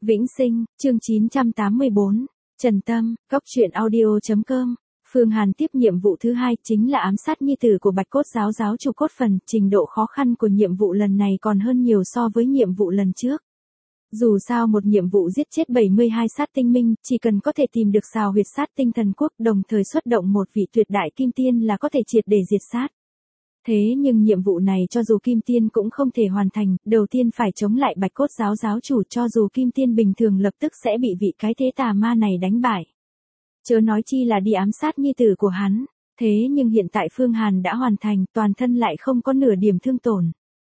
Vĩnh Sinh, chương 984, Trần Tâm, Cóc truyện audio.com. Phương Hàn tiếp nhiệm vụ thứ hai chính là ám sát nhi tử của Bạch Cốt giáo giáo chủ cốt phần, trình độ khó khăn của nhiệm vụ lần này còn hơn nhiều so với nhiệm vụ lần trước. Dù sao một nhiệm vụ giết chết 72 sát tinh minh, chỉ cần có thể tìm được xào huyệt sát tinh thần quốc đồng thời xuất động một vị tuyệt đại kim tiên là có thể triệt để diệt sát. Thế nhưng nhiệm vụ này cho dù kim tiên cũng không thể hoàn thành, đầu tiên phải chống lại Bạch Cốt giáo giáo chủ, cho dù kim tiên bình thường lập tức sẽ bị vị cái thế tà ma này đánh bại. Chớ nói chi là đi ám sát nhi tử của hắn, thế nhưng hiện tại Phương Hàn đã hoàn thành, toàn thân lại không có nửa điểm thương tổn.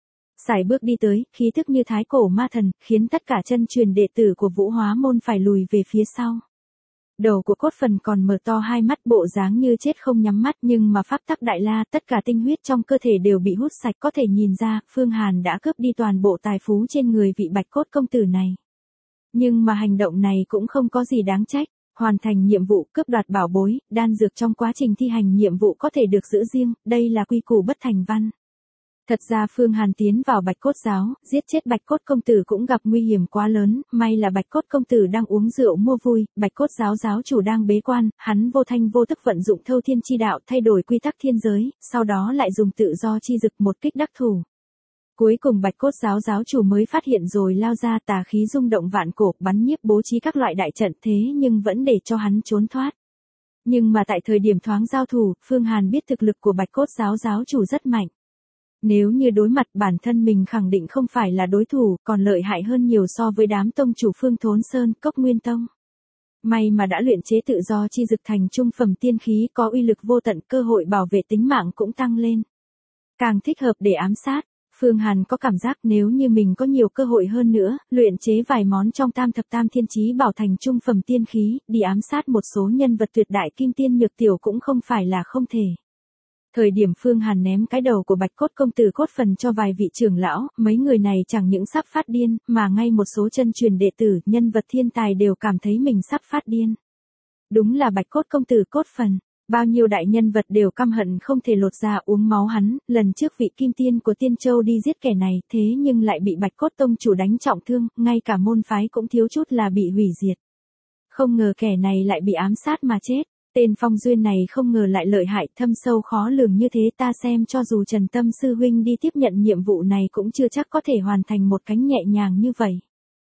Sải bước đi tới, khí tức như thái cổ ma thần, khiến tất cả chân truyền đệ tử của Vũ Hóa môn phải lùi về phía sau. Đầu của cốt phần còn mở to hai mắt, bộ dáng như chết không nhắm mắt, nhưng mà pháp tắc đại la, tất cả tinh huyết trong cơ thể đều bị hút sạch, có thể nhìn ra, Phương Hàn đã cướp đi toàn bộ tài phú trên người vị Bạch Cốt công tử này. Nhưng mà hành động này cũng không có gì đáng trách, hoàn thành nhiệm vụ cướp đoạt bảo bối, đan dược trong quá trình thi hành nhiệm vụ có thể được giữ riêng, đây là quy củ bất thành văn. Thật ra Phương Hàn tiến vào Bạch Cốt giáo, giết chết Bạch Cốt công tử cũng gặp nguy hiểm quá lớn, may là Bạch Cốt công tử đang uống rượu mua vui, Bạch Cốt giáo giáo chủ đang bế quan, hắn vô thanh vô tức vận dụng thâu thiên chi đạo thay đổi quy tắc thiên giới, sau đó lại dùng tự do chi dực một kích đắc thủ. Cuối cùng Bạch Cốt giáo giáo chủ mới phát hiện rồi lao ra, tà khí rung động vạn cổ, bắn nhiếp bố trí các loại đại trận, thế nhưng vẫn để cho hắn trốn thoát. Nhưng mà tại thời điểm thoáng giao thủ, Phương Hàn biết thực lực của Bạch Cốt giáo giáo chủ rất mạnh. Nếu như đối mặt bản thân mình khẳng định không phải là đối thủ, còn lợi hại hơn nhiều so với đám tông chủ Phương Thốn Sơn, Cốc Nguyên Tông. May mà đã luyện chế tự do chi dực thành trung phẩm tiên khí, có uy lực vô tận, cơ hội bảo vệ tính mạng cũng tăng lên. Càng thích hợp để ám sát, Phương Hàn có cảm giác nếu như mình có nhiều cơ hội hơn nữa, luyện chế vài món trong tam thập tam thiên chí bảo thành trung phẩm tiên khí, đi ám sát một số nhân vật tuyệt đại kim tiên nhược tiểu cũng không phải là không thể. Thời điểm Phương Hàn ném cái đầu của Bạch Cốt công tử cốt phần cho vài vị trưởng lão, mấy người này chẳng những sắp phát điên, mà ngay một số chân truyền đệ tử, nhân vật thiên tài đều cảm thấy mình sắp phát điên. Đúng là Bạch Cốt công tử cốt phần, bao nhiêu đại nhân vật đều căm hận không thể lột da uống máu hắn, lần trước vị kim tiên của Tiên Châu đi giết kẻ này, thế nhưng lại bị Bạch Cốt tông chủ đánh trọng thương, ngay cả môn phái cũng thiếu chút là bị hủy diệt. Không ngờ kẻ này lại bị ám sát mà chết. Tên Phong Duyên này không ngờ lại lợi hại thâm sâu khó lường như thế, ta xem cho dù Trần Tâm sư huynh đi tiếp nhận nhiệm vụ này cũng chưa chắc có thể hoàn thành một cánh nhẹ nhàng như vậy.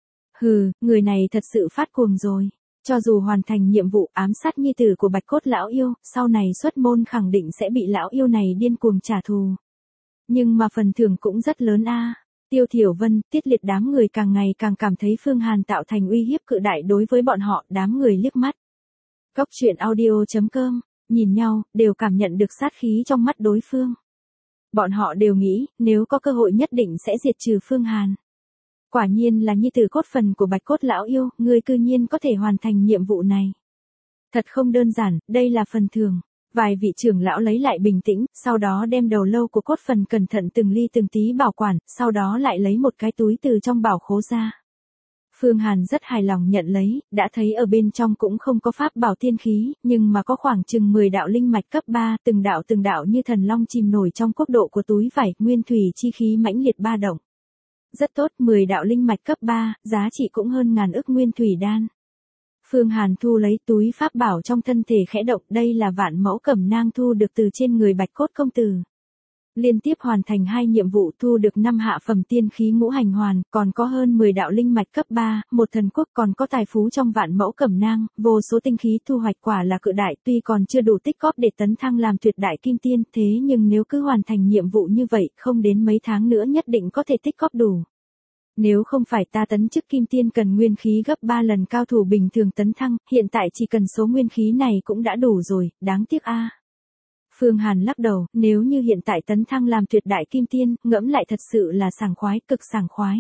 Hừ, người này thật sự phát cuồng rồi. Cho dù hoàn thành nhiệm vụ ám sát nhi tử của Bạch Cốt lão yêu, sau này xuất môn khẳng định sẽ bị lão yêu này điên cuồng trả thù. Nhưng mà phần thưởng cũng rất lớn a. Tiêu Thiểu Vân, Tiết Liệt đám người càng ngày càng cảm thấy Phương Hàn tạo thành uy hiếp cự đại đối với bọn họ, đám người liếc mắt. Cóc truyện audio.com, nhìn nhau, đều cảm nhận được sát khí trong mắt đối phương. Bọn họ đều nghĩ, nếu có cơ hội nhất định sẽ diệt trừ Phương Hàn. Quả nhiên là nhi tử cốt phần của Bạch Cốt lão yêu, ngươi cư nhiên có thể hoàn thành nhiệm vụ này. Thật không đơn giản, đây là phần thưởng. Vài vị trưởng lão lấy lại bình tĩnh, sau đó đem đầu lâu của cốt phần cẩn thận từng ly từng tí bảo quản, sau đó lại lấy một cái túi từ trong bảo khố ra. Phương Hàn rất hài lòng nhận lấy, đã thấy ở bên trong cũng không có pháp bảo tiên khí, nhưng mà có khoảng chừng 10 đạo linh mạch cấp 3, từng đạo như thần long chìm nổi trong quốc độ của túi vải, nguyên thủy chi khí mãnh liệt ba động. Rất tốt, 10 đạo linh mạch cấp 3, giá trị cũng hơn ngàn ức nguyên thủy đan. Phương Hàn thu lấy túi pháp bảo trong thân thể khẽ động, đây là vạn mẫu cẩm nang thu được từ trên người Bạch Cốt công tử. Liên tiếp hoàn thành 2 nhiệm vụ, thu được 5 hạ phẩm tiên khí ngũ hành hoàn, còn có hơn 10 đạo linh mạch cấp 3, một thần quốc, còn có tài phú trong vạn mẫu cẩm nang, vô số tinh khí thu hoạch quả là cự đại, tuy còn chưa đủ tích góp để tấn thăng làm tuyệt đại kim tiên, thế nhưng nếu cứ hoàn thành nhiệm vụ như vậy, không đến mấy tháng nữa nhất định có thể tích góp đủ. Nếu không phải ta tấn chức kim tiên cần nguyên khí gấp 3 lần cao thủ bình thường tấn thăng, hiện tại chỉ cần số nguyên khí này cũng đã đủ rồi, đáng tiếc a. Phương Hàn lắc đầu, nếu như hiện tại tấn thăng làm tuyệt đại kim tiên, ngẫm lại thật sự là sảng khoái, cực sảng khoái.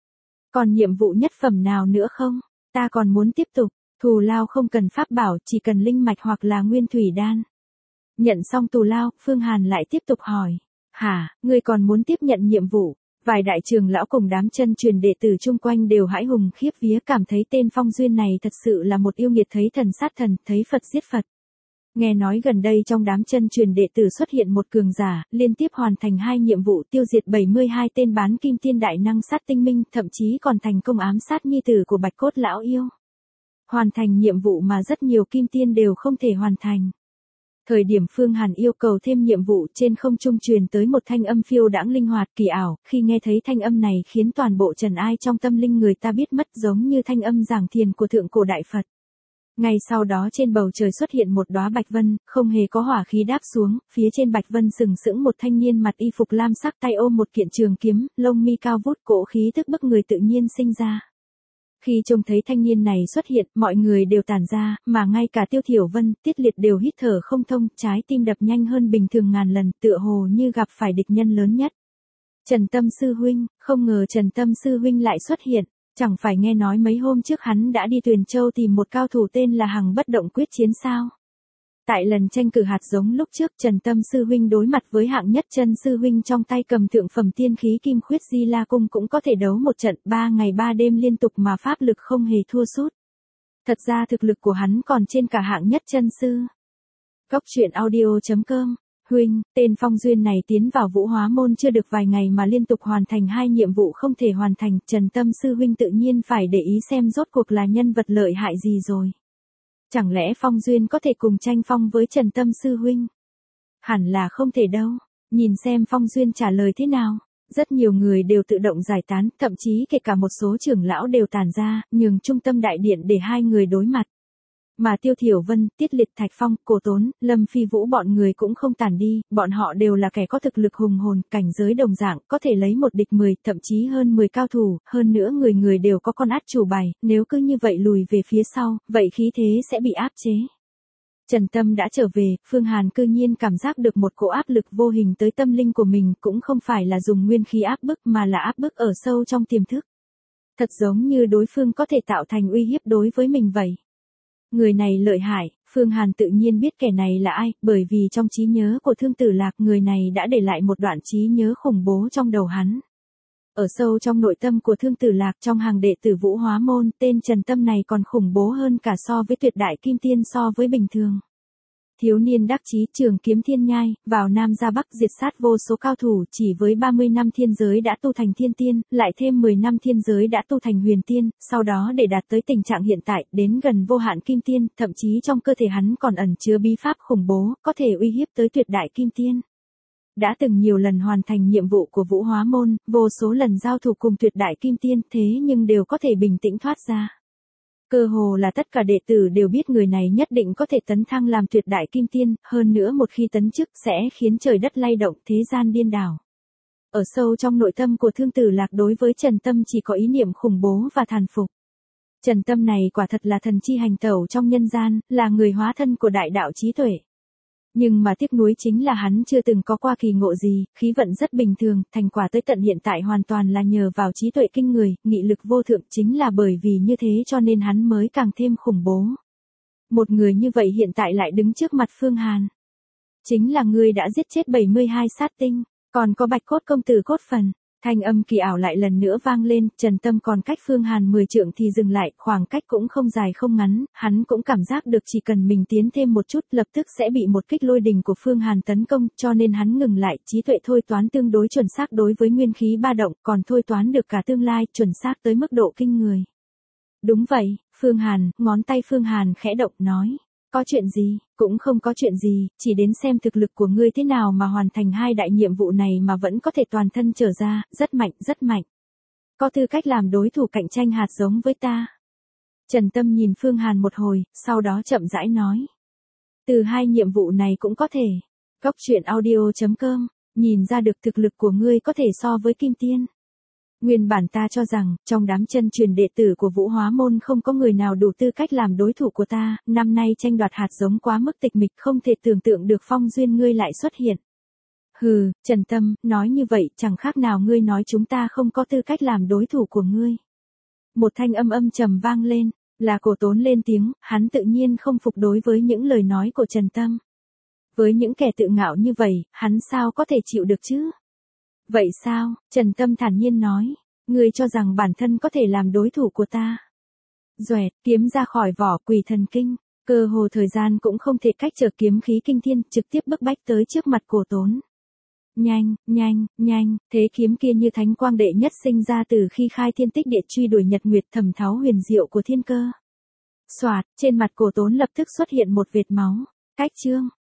Còn nhiệm vụ nhất phẩm nào nữa không? Ta còn muốn tiếp tục, thù lao không cần pháp bảo, chỉ cần linh mạch hoặc là nguyên thủy đan. Nhận xong thù lao, Phương Hàn lại tiếp tục hỏi. Hả, ngươi còn muốn tiếp nhận nhiệm vụ? Vài đại trưởng lão cùng đám chân truyền đệ tử chung quanh đều hãi hùng khiếp vía, cảm thấy tên Phong Duyên này thật sự là một yêu nghiệt, thấy thần sát thần, thấy Phật giết Phật. Nghe nói gần đây trong đám chân truyền đệ tử xuất hiện một cường giả, liên tiếp hoàn thành 2 nhiệm vụ tiêu diệt 72 tên bán kim tiên đại năng sát tinh minh, thậm chí còn thành công ám sát nhi tử của Bạch Cốt lão yêu. Hoàn thành nhiệm vụ mà rất nhiều kim tiên đều không thể hoàn thành. Thời điểm Phương Hàn yêu cầu thêm nhiệm vụ, trên không trung truyền tới một thanh âm phiêu đãng linh hoạt kỳ ảo, khi nghe thấy thanh âm này khiến toàn bộ trần ai trong tâm linh người ta biết mất, giống như thanh âm giảng thiền của thượng cổ đại Phật. Ngay sau đó trên bầu trời xuất hiện một đóa bạch vân, không hề có hỏa khí đáp xuống, phía trên bạch vân sừng sững một thanh niên mặt y phục lam sắc, tay ôm một kiện trường kiếm, lông mi cao vút, cỗ khí tức bức người tự nhiên sinh ra. Khi trông thấy thanh niên này xuất hiện, mọi người đều tản ra, mà ngay cả Tiêu Thiểu Vân, Tiết Liệt đều hít thở không thông, trái tim đập nhanh hơn bình thường ngàn lần, tựa hồ như gặp phải địch nhân lớn nhất. Trần Tâm sư huynh, không ngờ Trần Tâm sư huynh lại xuất hiện, chẳng phải nghe nói mấy hôm trước hắn đã đi Tuyền Châu tìm một cao thủ tên là Hằng Bất Động quyết chiến sao? Tại lần tranh cử hạt giống lúc trước, Trần Tâm sư huynh đối mặt với hạng nhất chân sư huynh trong tay cầm thượng phẩm tiên khí Kim Khuyết Di La Cung cũng có thể đấu một trận 3 ngày 3 đêm liên tục mà pháp lực không hề thua sút. Thật ra thực lực của hắn còn trên cả hạng nhất chân sư. Góc truyện audio.com. Huynh, tên Phong Duyên này tiến vào Vũ Hóa môn chưa được vài ngày mà liên tục hoàn thành 2 nhiệm vụ không thể hoàn thành, Trần Tâm sư huynh tự nhiên phải để ý xem rốt cuộc là nhân vật lợi hại gì rồi. Chẳng lẽ Phong Duyên có thể cùng tranh phong với Trần Tâm sư huynh? Hẳn là không thể đâu. Nhìn xem Phong Duyên trả lời thế nào. Rất nhiều người đều tự động giải tán, thậm chí kể cả một số trưởng lão đều tản ra, nhường trung tâm đại điện để 2 người đối mặt. Mà Tiêu Thiểu Vân, Tiết Liệt, Thạch Phong, Cổ Tốn, Lâm Phi Vũ bọn người cũng không tản đi, bọn họ đều là kẻ có thực lực hùng hồn, cảnh giới đồng dạng, có thể lấy một địch 10, thậm chí hơn 10 cao thủ, hơn nữa người người đều có con át chủ bài, nếu cứ như vậy lùi về phía sau, vậy khí thế sẽ bị áp chế. Trần Tâm đã trở về, Phương Hàn cư nhiên cảm giác được một cỗ áp lực vô hình tới tâm linh của mình, cũng không phải là dùng nguyên khí áp bức mà là áp bức ở sâu trong tiềm thức. Thật giống như đối phương có thể tạo thành uy hiếp đối với mình vậy. Người này lợi hại, Phương Hàn tự nhiên biết kẻ này là ai, bởi vì trong trí nhớ của Thương Tử Lạc người này đã để lại một đoạn trí nhớ khủng bố trong đầu hắn. Ở sâu trong nội tâm của Thương Tử Lạc trong hàng đệ tử Vũ Hóa môn, tên Trần Tâm này còn khủng bố hơn cả so với tuyệt đại kim tiên so với bình thường. Thiếu niên đắc chí trường kiếm thiên nhai, vào Nam ra Bắc diệt sát vô số cao thủ, chỉ với 30 năm thiên giới đã tu thành thiên tiên, lại thêm 10 năm thiên giới đã tu thành huyền tiên, sau đó để đạt tới tình trạng hiện tại, đến gần vô hạn kim tiên, thậm chí trong cơ thể hắn còn ẩn chứa bí pháp khủng bố, có thể uy hiếp tới tuyệt đại kim tiên. Đã từng nhiều lần hoàn thành nhiệm vụ của Vũ Hóa môn, vô số lần giao thủ cùng tuyệt đại kim tiên, thế nhưng đều có thể bình tĩnh thoát ra. Cơ hồ là tất cả đệ tử đều biết người này nhất định có thể tấn thăng làm tuyệt đại kim tiên, hơn nữa một khi tấn chức sẽ khiến trời đất lay động, thế gian điên đảo. Ở sâu trong nội tâm của Thương Tử Lạc đối với Trần Tâm chỉ có ý niệm khủng bố và thán phục. Trần Tâm này quả thật là thần chi hành tẩu trong nhân gian, là người hóa thân của đại đạo trí tuệ. Nhưng mà tiếc nuối chính là hắn chưa từng có qua kỳ ngộ gì, khí vận rất bình thường, thành quả tới tận hiện tại hoàn toàn là nhờ vào trí tuệ kinh người, nghị lực vô thượng, chính là bởi vì như thế cho nên hắn mới càng thêm khủng bố. Một người như vậy hiện tại lại đứng trước mặt Phương Hàn. Chính là người đã giết chết 72 sát tinh, còn có Bạch Cốt công tử cốt phần. Thanh âm kỳ ảo lại lần nữa vang lên, Trần Tâm còn cách Phương Hàn 10 trượng thì dừng lại, khoảng cách cũng không dài không ngắn, hắn cũng cảm giác được chỉ cần mình tiến thêm một chút lập tức sẽ bị một kích lôi đình của Phương Hàn tấn công, cho nên hắn ngừng lại, trí tuệ thôi toán tương đối chuẩn xác đối với nguyên khí ba động, còn thôi toán được cả tương lai, chuẩn xác tới mức độ kinh người. Đúng vậy, Phương Hàn, ngón tay Phương Hàn khẽ động nói. Có chuyện gì, cũng không có chuyện gì, chỉ đến xem thực lực của ngươi thế nào mà hoàn thành 2 đại nhiệm vụ này mà vẫn có thể toàn thân trở ra, rất mạnh, rất mạnh. Có tư cách làm đối thủ cạnh tranh hạt giống với ta. Trần Tâm nhìn Phương Hàn một hồi, sau đó chậm rãi nói. Từ 2 nhiệm vụ này cũng có thể. Góc truyện audio.com, nhìn ra được thực lực của ngươi có thể so với kim tiên. Nguyên bản ta cho rằng, trong đám chân truyền đệ tử của Vũ Hóa môn không có người nào đủ tư cách làm đối thủ của ta, năm nay tranh đoạt hạt giống quá mức tịch mịch, không thể tưởng tượng được Phong Duyên ngươi lại xuất hiện. Hừ, Trần Tâm, nói như vậy chẳng khác nào ngươi nói chúng ta không có tư cách làm đối thủ của ngươi. Một thanh âm trầm vang lên, là Cổ Tốn lên tiếng, hắn tự nhiên không phục đối với những lời nói của Trần Tâm. Với những kẻ tự ngạo như vậy, hắn sao có thể chịu được chứ? Vậy sao, Trần Tâm thản nhiên nói, ngươi cho rằng bản thân có thể làm đối thủ của ta. Doẹt, kiếm ra khỏi vỏ, Quỷ Thần Kinh. Cơ hồ thời gian cũng không thể cách trở kiếm khí kinh thiên, trực tiếp bức bách tới trước mặt Cổ Tốn. Nhanh, nhanh, nhanh, thế kiếm kia như thánh quang đệ nhất sinh ra từ khi khai thiên tích địa truy đuổi nhật nguyệt, thẩm tháo huyền diệu của thiên cơ. Soạt, trên mặt Cổ Tốn lập tức xuất hiện một vệt máu. Cách chương,